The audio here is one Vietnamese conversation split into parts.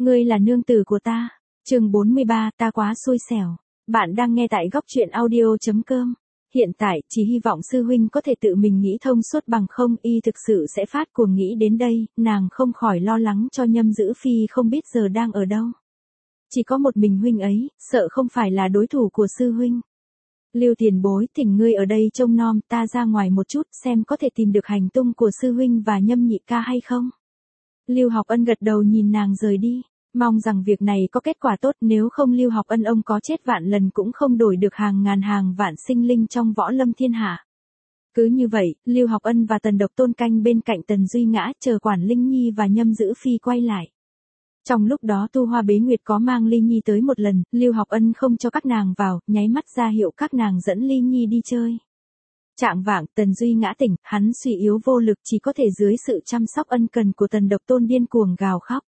Ngươi là nương tử của ta. Chương 43, ta quá xui xẻo. Bạn đang nghe tại góc truyện audio.com. Hiện tại, chỉ hy vọng sư huynh có thể tự mình nghĩ thông suốt, bằng không y thực sự sẽ phát cuồng. Nghĩ đến đây, nàng không khỏi lo lắng cho Nhâm Dữ Phi không biết giờ đang ở đâu. Chỉ có một mình huynh ấy, sợ không phải là đối thủ của sư huynh. Lưu tiền bối, thỉnh ngươi ở đây trông nom, ta ra ngoài một chút xem có thể tìm được hành tung của sư huynh và Nhâm nhị ca hay không. Lưu Học Ân gật đầu nhìn nàng rời đi. Mong rằng việc này có kết quả tốt, nếu không Lưu Học Ân ông có chết vạn lần cũng không đổi được hàng ngàn hàng vạn sinh linh trong võ lâm thiên hạ. Cứ như vậy, Lưu Học Ân và Tần Độc Tôn canh bên cạnh Tần Duy Ngã chờ Quản Linh Nhi và Nhâm Dữ Phi quay lại. Trong lúc đó Tu Hoa Bế Nguyệt có mang Ly Nhi tới một lần, Lưu Học Ân không cho các nàng vào, nháy mắt ra hiệu các nàng dẫn Ly Nhi đi chơi. Trạng vạng, Tần Duy Ngã tỉnh, hắn suy yếu vô lực, chỉ có thể dưới sự chăm sóc ân cần của Tần Độc Tôn điên cuồng gào khóc.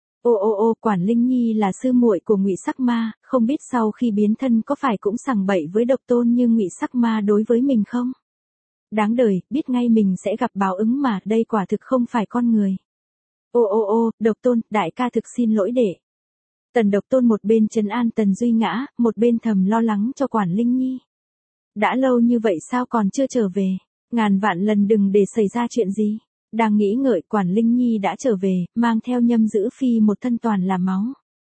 Ô, Quản Linh Nhi là sư muội của Ngụy Sắc Ma, không biết sau khi biến thân có phải cũng sằng bậy với Độc Tôn như Ngụy Sắc Ma đối với mình không? Đáng đời, biết ngay mình sẽ gặp báo ứng mà, đây quả thực không phải con người. Ô, Độc Tôn, đại ca thực xin lỗi đệ. Tần Độc Tôn một bên trấn an Tần Duy Ngã, một bên thầm lo lắng cho Quản Linh Nhi. Đã lâu như vậy sao còn chưa trở về? Ngàn vạn lần đừng để xảy ra chuyện gì. Đang nghĩ ngợi, Quản Linh Nhi đã trở về, mang theo Nhâm Dữ Phi một thân toàn là máu.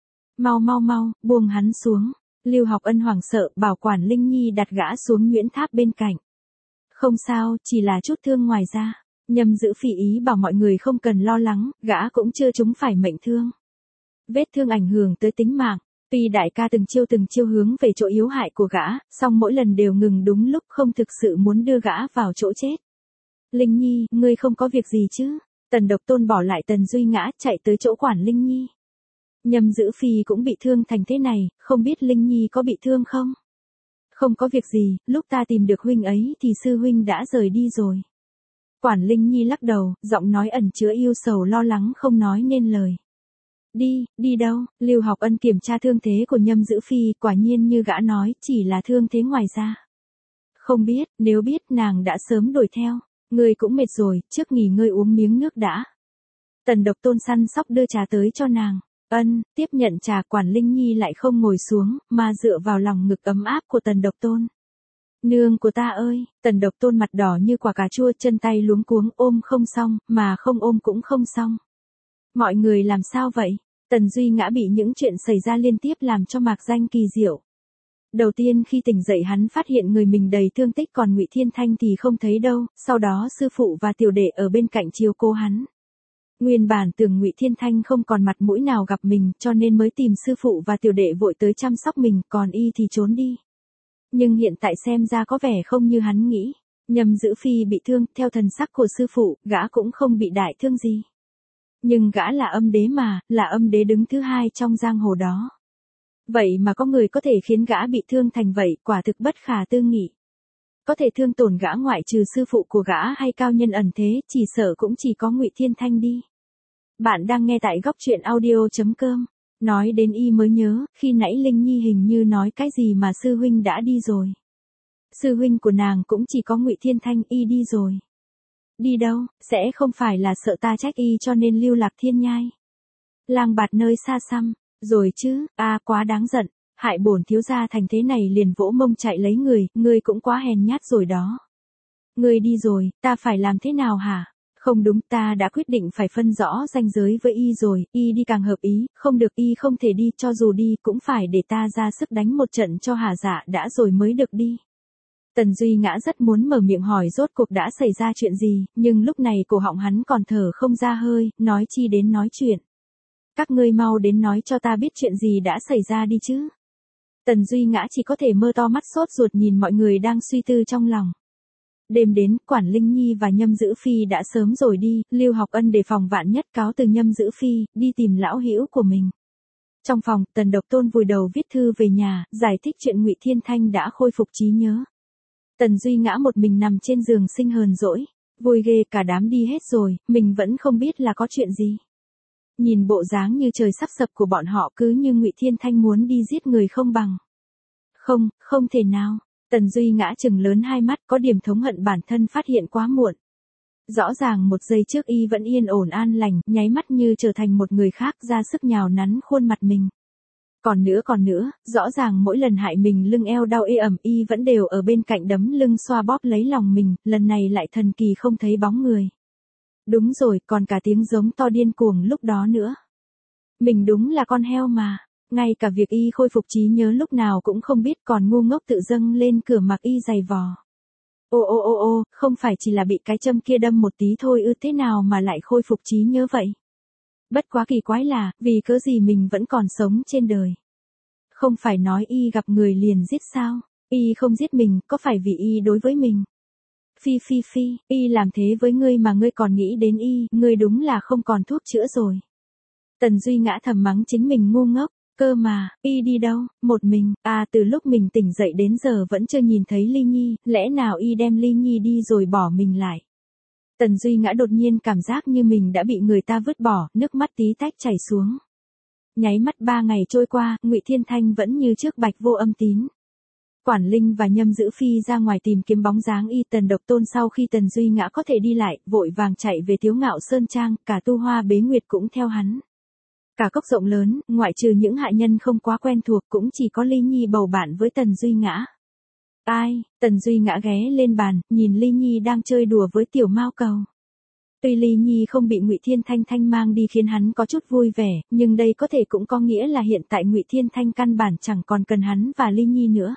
Mau, buông hắn xuống. Lưu Học Ân hoảng sợ, bảo Quản Linh Nhi đặt gã xuống nhuyễn tháp bên cạnh. Không sao, chỉ là chút thương ngoài da. Nhâm Dữ Phi ý bảo mọi người không cần lo lắng, gã cũng chưa trúng phải mệnh thương. Vết thương ảnh hưởng tới tính mạng. Tuy đại ca từng chiêu hướng về chỗ yếu hại của gã, song mỗi lần đều ngừng đúng lúc, không thực sự muốn đưa gã vào chỗ chết. Linh Nhi, ngươi không có việc gì chứ? Tần Độc Tôn bỏ lại Tần Duy Ngã chạy tới chỗ Quản Linh Nhi. Nhâm Dữ Phi cũng bị thương thành thế này, không biết Linh Nhi có bị thương không? Không có việc gì, lúc ta tìm được huynh ấy thì sư huynh đã rời đi rồi. Quản Linh Nhi lắc đầu, giọng nói ẩn chứa yêu sầu lo lắng không nói nên lời. Đi đâu? Lưu Học Ân kiểm tra thương thế của Nhâm Dữ Phi, quả nhiên như gã nói, chỉ là thương thế ngoài da. Không biết, nếu biết nàng đã sớm đuổi theo. Ngươi cũng mệt rồi, trước nghỉ ngơi uống miếng nước đã. Tần Độc Tôn săn sóc đưa trà tới cho nàng. Ân, tiếp nhận trà, Quản Linh Nhi lại không ngồi xuống, mà dựa vào lòng ngực ấm áp của Tần Độc Tôn. Nương của ta ơi, Tần Độc Tôn mặt đỏ như quả cà chua, chân tay luống cuống, ôm không xong, mà không ôm cũng không xong. Mọi người làm sao vậy? Tần Duy Ngã bị những chuyện xảy ra liên tiếp làm cho mạc danh kỳ diệu. Đầu tiên khi tỉnh dậy hắn phát hiện người mình đầy thương tích, còn Ngụy Thiên Thanh thì không thấy đâu, sau đó sư phụ và tiểu đệ ở bên cạnh chiếu cố hắn. Nguyên bản tưởng Ngụy Thiên Thanh không còn mặt mũi nào gặp mình, cho nên mới tìm sư phụ và tiểu đệ vội tới chăm sóc mình, còn y thì trốn đi. Nhưng hiện tại xem ra có vẻ không như hắn nghĩ. Nhâm Dữ Phi bị thương, theo thần sắc của sư phụ, gã cũng không bị đại thương gì. Nhưng gã là âm đế mà, là âm đế đứng thứ hai trong giang hồ đó. Vậy mà có người có thể khiến gã bị thương thành vậy, quả thực bất khả tư nghị. Có thể thương tổn gã ngoại trừ sư phụ của gã hay cao nhân ẩn thế, chỉ sợ cũng chỉ có Ngụy Thiên Thanh đi. Bạn đang nghe tại góc truyện audio.com. Nói đến y mới nhớ, khi nãy Linh Nhi hình như nói cái gì mà sư huynh đã đi rồi. Sư huynh của nàng cũng chỉ có Ngụy Thiên Thanh, y đi rồi. Đi đâu, sẽ không phải là sợ ta trách y cho nên lưu lạc thiên nhai. Lang bạt nơi xa xăm. Rồi chứ, quá đáng giận, hại bổn thiếu gia thành thế này liền vỗ mông chạy lấy người, ngươi cũng quá hèn nhát rồi đó. Ngươi đi rồi, ta phải làm thế nào hả? Không đúng, ta đã quyết định phải phân rõ ranh giới với y rồi, y đi càng hợp ý, không được y không thể đi, cho dù đi cũng phải để ta ra sức đánh một trận cho hả dạ đã rồi mới được đi. Tần Duy Ngã rất muốn mở miệng hỏi rốt cuộc đã xảy ra chuyện gì, nhưng lúc này cổ họng hắn còn thở không ra hơi, nói chi đến nói chuyện. Các ngươi mau đến nói cho ta biết chuyện gì đã xảy ra đi chứ. Tần Duy Ngã chỉ có thể mơ to mắt sốt ruột nhìn mọi người đang suy tư trong lòng. Đêm đến, Quản Linh Nhi và Nhâm Dữ Phi đã sớm rồi đi, Lưu Học Ân đề phòng vạn nhất cáo từ Nhâm Dữ Phi, đi tìm lão hữu của mình. Trong phòng, Tần Độc Tôn vùi đầu viết thư về nhà, giải thích chuyện Ngụy Thiên Thanh đã khôi phục trí nhớ. Tần Duy Ngã một mình nằm trên giường sinh hờn dỗi, vui ghê, cả đám đi hết rồi, mình vẫn không biết là có chuyện gì. Nhìn bộ dáng như trời sắp sập của bọn họ cứ như Ngụy Thiên Thanh muốn đi giết người không bằng. Không thể nào. Tần Duy Ngã trừng lớn hai mắt, có điểm thống hận bản thân phát hiện quá muộn. Rõ ràng một giây trước y vẫn yên ổn an lành, nháy mắt như trở thành một người khác ra sức nhào nắn khuôn mặt mình. Còn nữa, rõ ràng mỗi lần hại mình lưng eo đau ê ẩm y vẫn đều ở bên cạnh đấm lưng xoa bóp lấy lòng mình, lần này lại thần kỳ không thấy bóng người. Đúng rồi, còn cả tiếng giống to điên cuồng lúc đó nữa. Mình đúng là con heo mà, ngay cả việc y khôi phục trí nhớ lúc nào cũng không biết còn ngu ngốc tự dâng lên cửa mặc y giày vò. Ô, không phải chỉ là bị cái châm kia đâm một tí thôi ư, thế nào mà lại khôi phục trí nhớ vậy? Bất quá kỳ quái là, vì cớ gì mình vẫn còn sống trên đời? Không phải nói y gặp người liền giết sao? Y không giết mình, có phải vì y đối với mình? Phi, y làm thế với ngươi mà ngươi còn nghĩ đến y, ngươi đúng là không còn thuốc chữa rồi. Tần Duy Ngã thầm mắng chính mình ngu ngốc, cơ mà, y đi đâu, một mình, từ lúc mình tỉnh dậy đến giờ vẫn chưa nhìn thấy Ly Nhi, lẽ nào y đem Ly Nhi đi rồi bỏ mình lại. Tần Duy Ngã đột nhiên cảm giác như mình đã bị người ta vứt bỏ, nước mắt tí tách chảy xuống. Nháy mắt 3 ngày trôi qua, Ngụy Thiên Thanh vẫn như trước bạch vô âm tín. Quản Linh và Nhâm Dữ Phi ra ngoài tìm kiếm bóng dáng y. Tần Độc Tôn sau khi Tần Duy Ngã có thể đi lại, vội vàng chạy về Tiếu Ngạo Sơn Trang, cả Tu Hoa Bế Nguyệt cũng theo hắn. Cả cốc rộng lớn, ngoại trừ những hạ nhân không quá quen thuộc cũng chỉ có Ly Nhi bầu bạn với Tần Duy Ngã. Tần Duy Ngã ghé lên bàn, nhìn Ly Nhi đang chơi đùa với tiểu mao cầu. Tuy Ly Nhi không bị Ngụy Thiên Thanh mang đi khiến hắn có chút vui vẻ, nhưng đây có thể cũng có nghĩa là hiện tại Ngụy Thiên Thanh căn bản chẳng còn cần hắn và Ly Nhi nữa.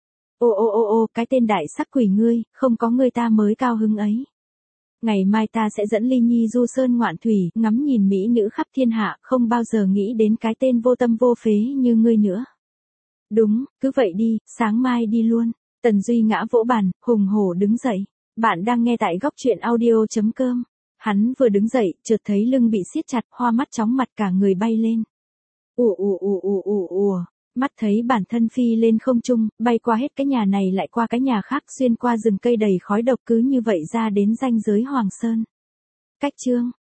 Ô, cái tên đại sắc quỷ ngươi, không có ngươi ta mới cao hứng ấy. Ngày mai ta sẽ dẫn Ly Nhi du sơn ngoạn thủy, ngắm nhìn mỹ nữ khắp thiên hạ, không bao giờ nghĩ đến cái tên vô tâm vô phế như ngươi nữa. Đúng, cứ vậy đi, sáng mai đi luôn. Tần Duy Ngã vỗ bàn, hùng hổ đứng dậy. Bạn đang nghe tại góc truyện audio.com. Hắn vừa đứng dậy, chợt thấy lưng bị siết chặt, hoa mắt chóng mặt cả người bay lên. Ùa. Mắt thấy bản thân phi lên không trung, bay qua hết cái nhà này lại qua cái nhà khác, xuyên qua rừng cây đầy khói độc, cứ như vậy ra đến ranh giới Hoàng Sơn. Cách chương